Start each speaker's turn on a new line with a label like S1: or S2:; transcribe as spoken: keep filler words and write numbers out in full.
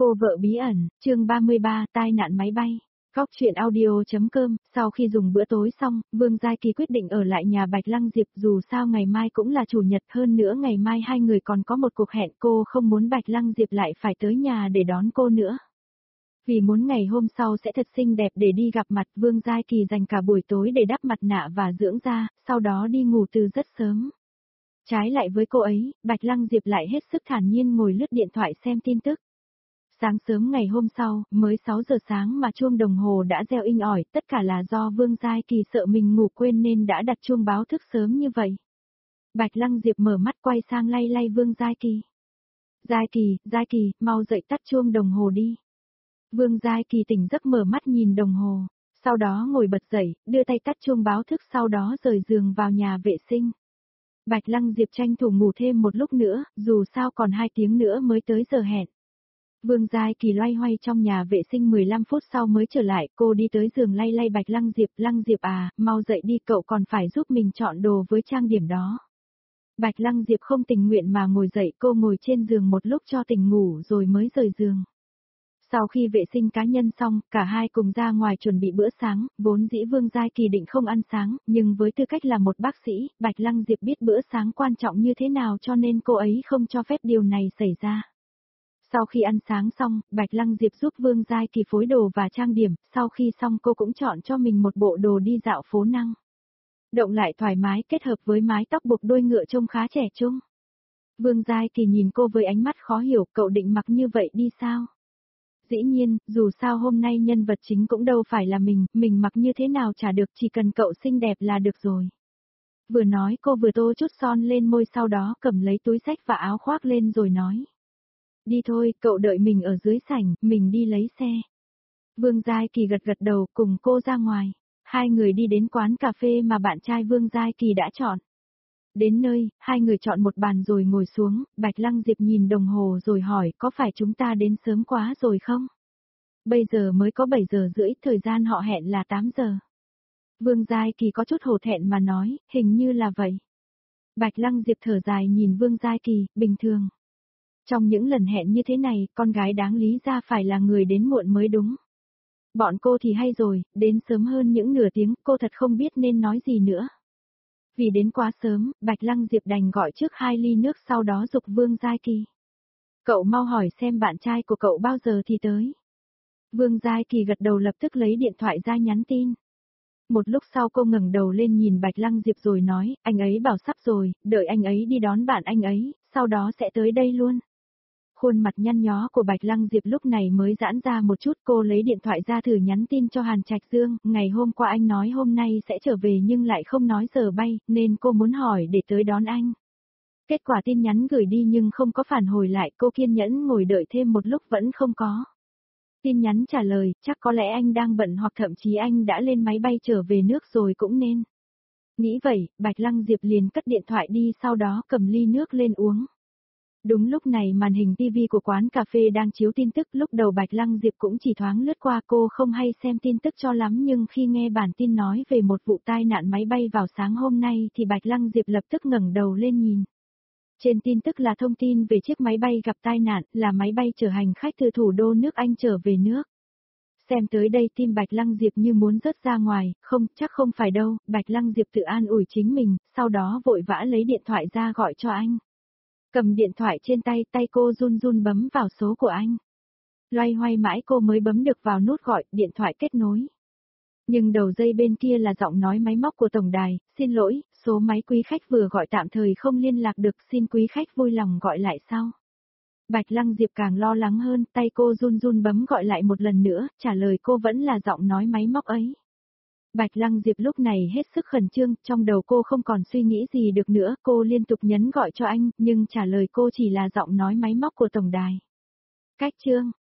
S1: Cô vợ bí ẩn, chương ba mươi ba, tai nạn máy bay. Góc chuyện audio.com, sau khi dùng bữa tối xong, Vương Giai Kỳ quyết định ở lại nhà Bạch Lăng Diệp, dù sao ngày mai cũng là chủ nhật, hơn nữa ngày mai hai người còn có một cuộc hẹn, cô không muốn Bạch Lăng Diệp lại phải tới nhà để đón cô nữa. Vì muốn ngày hôm sau sẽ thật xinh đẹp để đi gặp mặt, Vương Giai Kỳ dành cả buổi tối để đắp mặt nạ và dưỡng da, sau đó đi ngủ từ rất sớm. Trái lại với cô ấy, Bạch Lăng Diệp lại hết sức thản nhiên ngồi lướt điện thoại xem tin tức. Sáng sớm ngày hôm sau, mới sáu giờ sáng mà chuông đồng hồ đã reo inh ỏi, tất cả là do Vương Giai Kỳ sợ mình ngủ quên nên đã đặt chuông báo thức sớm như vậy. Bạch Lăng Diệp mở mắt quay sang lay lay Vương Giai Kỳ. Giai Kỳ, Giai Kỳ, mau dậy tắt chuông đồng hồ đi. Vương Giai Kỳ tỉnh giấc mở mắt nhìn đồng hồ, sau đó ngồi bật dậy, đưa tay tắt chuông báo thức, sau đó rời giường vào nhà vệ sinh. Bạch Lăng Diệp tranh thủ ngủ thêm một lúc nữa, dù sao còn hai tiếng nữa mới tới giờ hẹn. Vương Giai Kỳ loay hoay trong nhà vệ sinh mười lăm phút sau mới trở lại, cô đi tới giường lay lay Bạch Lăng Diệp, Lăng Diệp à, mau dậy đi, cậu còn phải giúp mình chọn đồ với trang điểm đó. Bạch Lăng Diệp không tình nguyện mà ngồi dậy, cô ngồi trên giường một lúc cho tỉnh ngủ rồi mới rời giường. Sau khi vệ sinh cá nhân xong, cả hai cùng ra ngoài chuẩn bị bữa sáng, vốn dĩ Vương Giai Kỳ định không ăn sáng, nhưng với tư cách là một bác sĩ, Bạch Lăng Diệp biết bữa sáng quan trọng như thế nào cho nên cô ấy không cho phép điều này xảy ra. Sau khi ăn sáng xong, Bạch Lăng Diệp giúp Vương Giai Kỳ phối đồ và trang điểm, sau khi xong cô cũng chọn cho mình một bộ đồ đi dạo phố năng. Động lại thoải mái kết hợp với mái tóc buộc đuôi ngựa trông khá trẻ trung. Vương Giai Kỳ nhìn cô với ánh mắt khó hiểu, cậu định mặc như vậy đi sao? Dĩ nhiên, dù sao hôm nay nhân vật chính cũng đâu phải là mình, mình mặc như thế nào chả được, chỉ cần cậu xinh đẹp là được rồi. Vừa nói cô vừa tô chút son lên môi, sau đó cầm lấy túi xách và áo khoác lên rồi nói. Đi thôi, cậu đợi mình ở dưới sảnh, mình đi lấy xe. Vương Giai Kỳ gật gật đầu cùng cô ra ngoài. Hai người đi đến quán cà phê mà bạn trai Vương Giai Kỳ đã chọn. Đến nơi, hai người chọn một bàn rồi ngồi xuống, Bạch Lăng Diệp nhìn đồng hồ rồi hỏi có phải chúng ta đến sớm quá rồi không? Bây giờ mới có bảy giờ rưỡi, thời gian họ hẹn là tám giờ. Vương Giai Kỳ có chút hổ thẹn mà nói, hình như là vậy. Bạch Lăng Diệp thở dài nhìn Vương Giai Kỳ, bình thường. Trong những lần hẹn như thế này, con gái đáng lý ra phải là người đến muộn mới đúng. Bọn cô thì hay rồi, đến sớm hơn những nửa tiếng, cô thật không biết nên nói gì nữa. Vì đến quá sớm, Bạch Lăng Diệp đành gọi trước hai ly nước, sau đó giục Vương Giai Kỳ. Cậu mau hỏi xem bạn trai của cậu bao giờ thì tới. Vương Giai Kỳ gật đầu lập tức lấy điện thoại ra nhắn tin. Một lúc sau cô ngẩng đầu lên nhìn Bạch Lăng Diệp rồi nói, anh ấy bảo sắp rồi, đợi anh ấy đi đón bạn anh ấy, sau đó sẽ tới đây luôn. Khuôn mặt nhăn nhó của Bạch Lăng Diệp lúc này mới giãn ra một chút, cô lấy điện thoại ra thử nhắn tin cho Hàn Trạch Dương, ngày hôm qua anh nói hôm nay sẽ trở về nhưng lại không nói giờ bay, nên cô muốn hỏi để tới đón anh. Kết quả tin nhắn gửi đi nhưng không có phản hồi lại, cô kiên nhẫn ngồi đợi thêm một lúc vẫn không có. Tin nhắn trả lời, chắc có lẽ anh đang bận hoặc thậm chí anh đã lên máy bay trở về nước rồi cũng nên. Nghĩ vậy, Bạch Lăng Diệp liền cất điện thoại đi, sau đó cầm ly nước lên uống. Đúng lúc này màn hình tivi của quán cà phê đang chiếu tin tức, lúc đầu Bạch Lăng Diệp cũng chỉ thoáng lướt qua, cô không hay xem tin tức cho lắm, nhưng khi nghe bản tin nói về một vụ tai nạn máy bay vào sáng hôm nay thì Bạch Lăng Diệp lập tức ngẩng đầu lên nhìn. Trên tin tức là thông tin về chiếc máy bay gặp tai nạn, là máy bay chở hành khách từ thủ đô nước Anh trở về nước. Xem tới đây tim Bạch Lăng Diệp như muốn rớt ra ngoài, không, chắc không phải đâu, Bạch Lăng Diệp tự an ủi chính mình, sau đó vội vã lấy điện thoại ra gọi cho anh. Cầm điện thoại trên tay, tay cô run run bấm vào số của anh. Loay hoay mãi cô mới bấm được vào nút gọi, điện thoại kết nối. Nhưng đầu dây bên kia là giọng nói máy móc của tổng đài, xin lỗi, số máy quý khách vừa gọi tạm thời không liên lạc được, xin quý khách vui lòng gọi lại sau. Bạch Lăng Diệp càng lo lắng hơn, tay cô run run bấm gọi lại một lần nữa, trả lời cô vẫn là giọng nói máy móc ấy. Bạch Lăng Diệp lúc này hết sức khẩn trương, trong đầu cô không còn suy nghĩ gì được nữa, cô liên tục nhấn gọi cho anh, nhưng trả lời cô chỉ là giọng nói máy móc của tổng đài. Cách chương